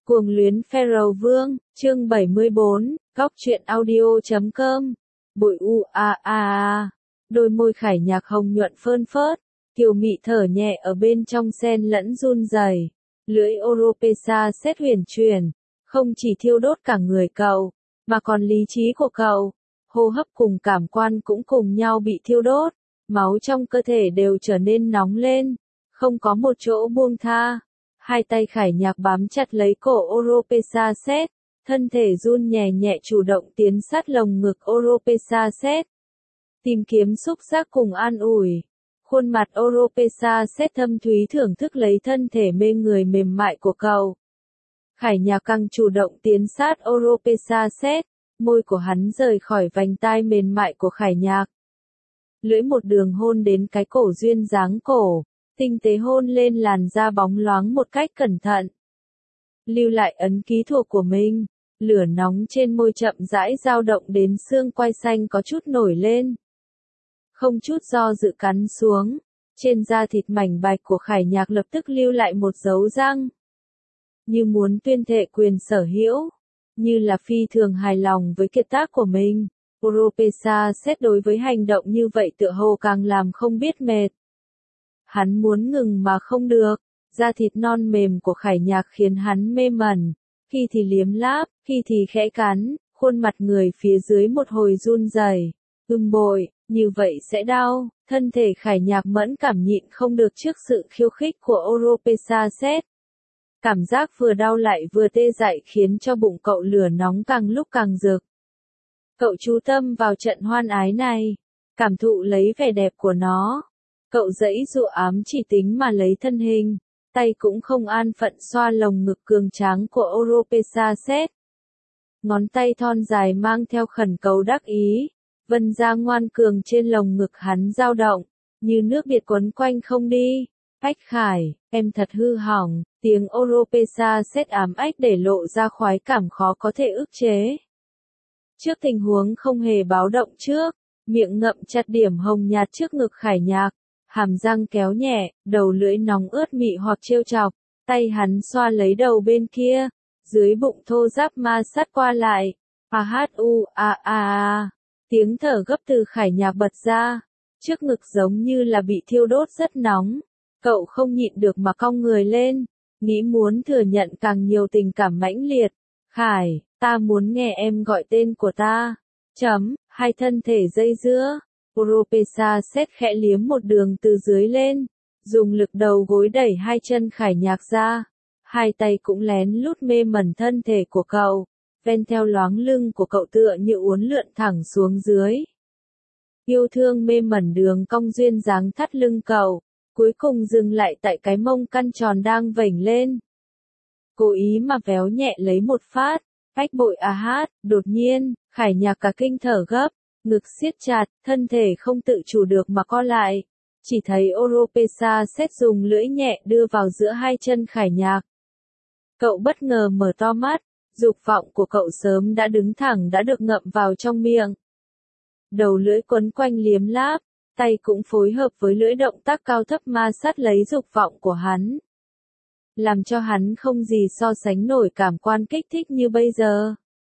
Cuồng luyến Pharaoh Vương, chương 74, góc truyện audio.com. Bụi đôi môi Khải Nhạc hồng nhuận phơn phớt, kiều mị thở nhẹ ở bên trong xen lẫn run rẩy. Lưỡi Oropesa xét huyền chuyển, không chỉ thiêu đốt cả người cậu, mà còn lý trí của cậu. Hô hấp cùng cảm quan cũng cùng nhau bị thiêu đốt, máu trong cơ thể đều trở nên nóng lên, không có một chỗ buông tha. Hai tay Khải Nhạc bám chặt lấy cổ Oropesa xét, thân thể run nhẹ nhẹ chủ động tiến sát lồng ngực Oropesa xét. Tìm kiếm xúc giác cùng an ủi. Khuôn mặt Oropesa xét thâm thúy thưởng thức lấy thân thể mê người mềm mại của cậu. Khải Nhạc càng chủ động tiến sát Oropesa xét, môi của hắn rời khỏi vành tai mềm mại của Khải Nhạc. Lưỡi một đường hôn đến cái cổ duyên dáng cổ, tinh tế hôn lên làn da bóng loáng một cách cẩn thận. Lưu lại ấn ký thuộc của mình, lửa nóng trên môi chậm rãi dao động đến xương quai xanh có chút nổi lên. Không chút do dự cắn xuống, trên da thịt mảnh bạch của Khải Nhạc lập tức lưu lại một dấu răng. Như muốn tuyên thệ quyền sở hữu, như là phi thường hài lòng với kiệt tác của mình. Oropesa xét đối với hành động như vậy tựa hồ càng làm không biết mệt. Hắn muốn ngừng mà không được, da thịt non mềm của Khải Nhạc khiến hắn mê mẩn, khi thì liếm láp, khi thì khẽ cắn, khuôn mặt người phía dưới một hồi run rẩy. Bội, như vậy sẽ đau, thân thể Khải Nhạc mẫn cảm nhịn không được trước sự khiêu khích của Oropesa xét. Cảm giác vừa đau lại vừa tê dại khiến cho bụng cậu lửa nóng càng lúc càng rực. Cậu chú tâm vào trận hoan ái này, cảm thụ lấy vẻ đẹp của nó. Cậu giãy giụa ám chỉ tính mà lấy thân hình, tay cũng không an phận xoa lồng ngực cường tráng của Oropesa xét. Ngón tay thon dài mang theo khẩn cầu đắc ý, vân da ngoan cường trên lồng ngực hắn dao động, như nước biệt quấn quanh không đi. Ách Khải, em thật hư hỏng, tiếng Oropesa xét ám ách để lộ ra khoái cảm khó có thể ức chế. Trước tình huống không hề báo động trước, miệng ngậm chặt điểm hồng nhạt trước ngực Khải Nhạc, hàm răng kéo nhẹ, đầu lưỡi nóng ướt mị hoặc trêu chọc, tay hắn xoa lấy đầu bên kia, dưới bụng thô ráp ma sát qua lại. Tiếng thở gấp từ Khải Nhạc bật ra, trước ngực giống như là bị thiêu đốt rất nóng. Cậu không nhịn được mà cong người lên, nghĩ muốn thừa nhận càng nhiều tình cảm mãnh liệt. Khải, ta muốn nghe em gọi tên của ta. Hai thân thể dây dưa. Oropesa xét khẽ liếm một đường từ dưới lên, dùng lực đầu gối đẩy hai chân Khải Nhạc ra. Hai tay cũng lén lút mê mẩn thân thể của cậu, ven theo loáng lưng của cậu tựa như uốn lượn thẳng xuống dưới. Yêu thương mê mẩn đường cong duyên dáng thắt lưng cậu, cuối cùng dừng lại tại cái mông căn tròn đang vểnh lên. Cố ý mà véo nhẹ lấy một phát, bội đột nhiên, Khải Nhạc cả kinh thở gấp, ngực siết chặt, thân thể không tự chủ được mà co lại. Chỉ thấy Oropesa xét dùng lưỡi nhẹ đưa vào giữa hai chân Khải Nhạc. Cậu bất ngờ mở to mắt, dục vọng của cậu sớm đã đứng thẳng đã được ngậm vào trong miệng. Đầu lưỡi quấn quanh liếm láp, tay cũng phối hợp với lưỡi động tác cao thấp ma sát lấy dục vọng của hắn. Làm cho hắn không gì so sánh nổi cảm quan kích thích như bây giờ.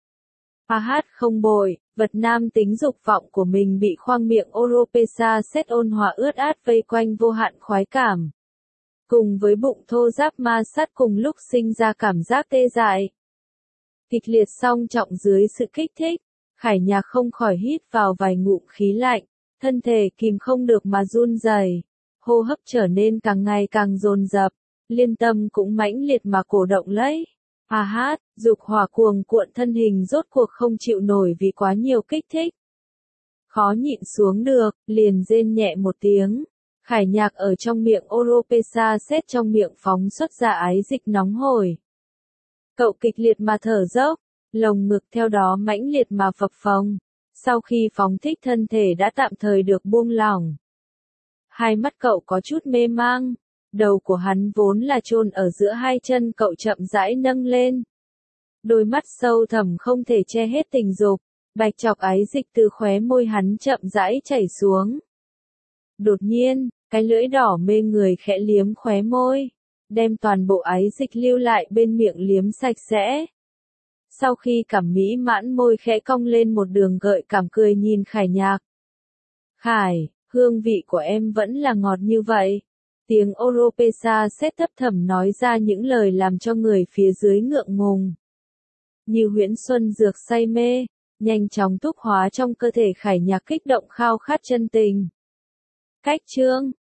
Không bội, vật nam tính dục vọng của mình bị khoang miệng Oropesa xét ôn hòa ướt át vây quanh vô hạn khoái cảm. Cùng với bụng thô ráp ma sát cùng lúc sinh ra cảm giác tê dại. Kịch liệt song trọng dưới sự kích thích, Khải Nhạc không khỏi hít vào vài ngụm khí lạnh, thân thể kìm không được mà run rẩy, hô hấp trở nên càng ngày càng dồn dập, liên tâm cũng mãnh liệt mà cổ động lấy. Dục hỏa cuồng cuộn thân hình rốt cuộc không chịu nổi vì quá nhiều kích thích. Khó nhịn xuống được, liền rên nhẹ một tiếng. Khải Nhạc ở trong miệng Oropesa xét trong miệng phóng xuất ra ái dịch nóng hổi. Cậu kịch liệt mà thở dốc, lồng ngực theo đó mãnh liệt mà phập phồng. Sau khi phóng thích thân thể đã tạm thời được buông lỏng. Hai mắt cậu có chút mê mang. Đầu của hắn vốn là chôn ở giữa hai chân cậu chậm rãi nâng lên. Đôi mắt sâu thẳm không thể che hết tình dục, bạch chọc ái dịch từ khóe môi hắn chậm rãi chảy xuống. Đột nhiên, cái lưỡi đỏ mê người khẽ liếm khóe môi. đem toàn bộ ái dịch lưu lại bên miệng liếm sạch sẽ. Sau khi cảm mỹ mãn, môi khẽ cong lên một đường gợi cảm, cười nhìn Khải Nhạc. Khải, hương vị của em vẫn là ngọt như vậy. Tiếng Oropesa xét thấp thầm nói ra những lời làm cho người phía dưới ngượng ngùng. Như huyễn xuân dược say mê, nhanh chóng thúc hóa trong cơ thể Khải Nhạc, kích động khao khát chân tình. Cách chương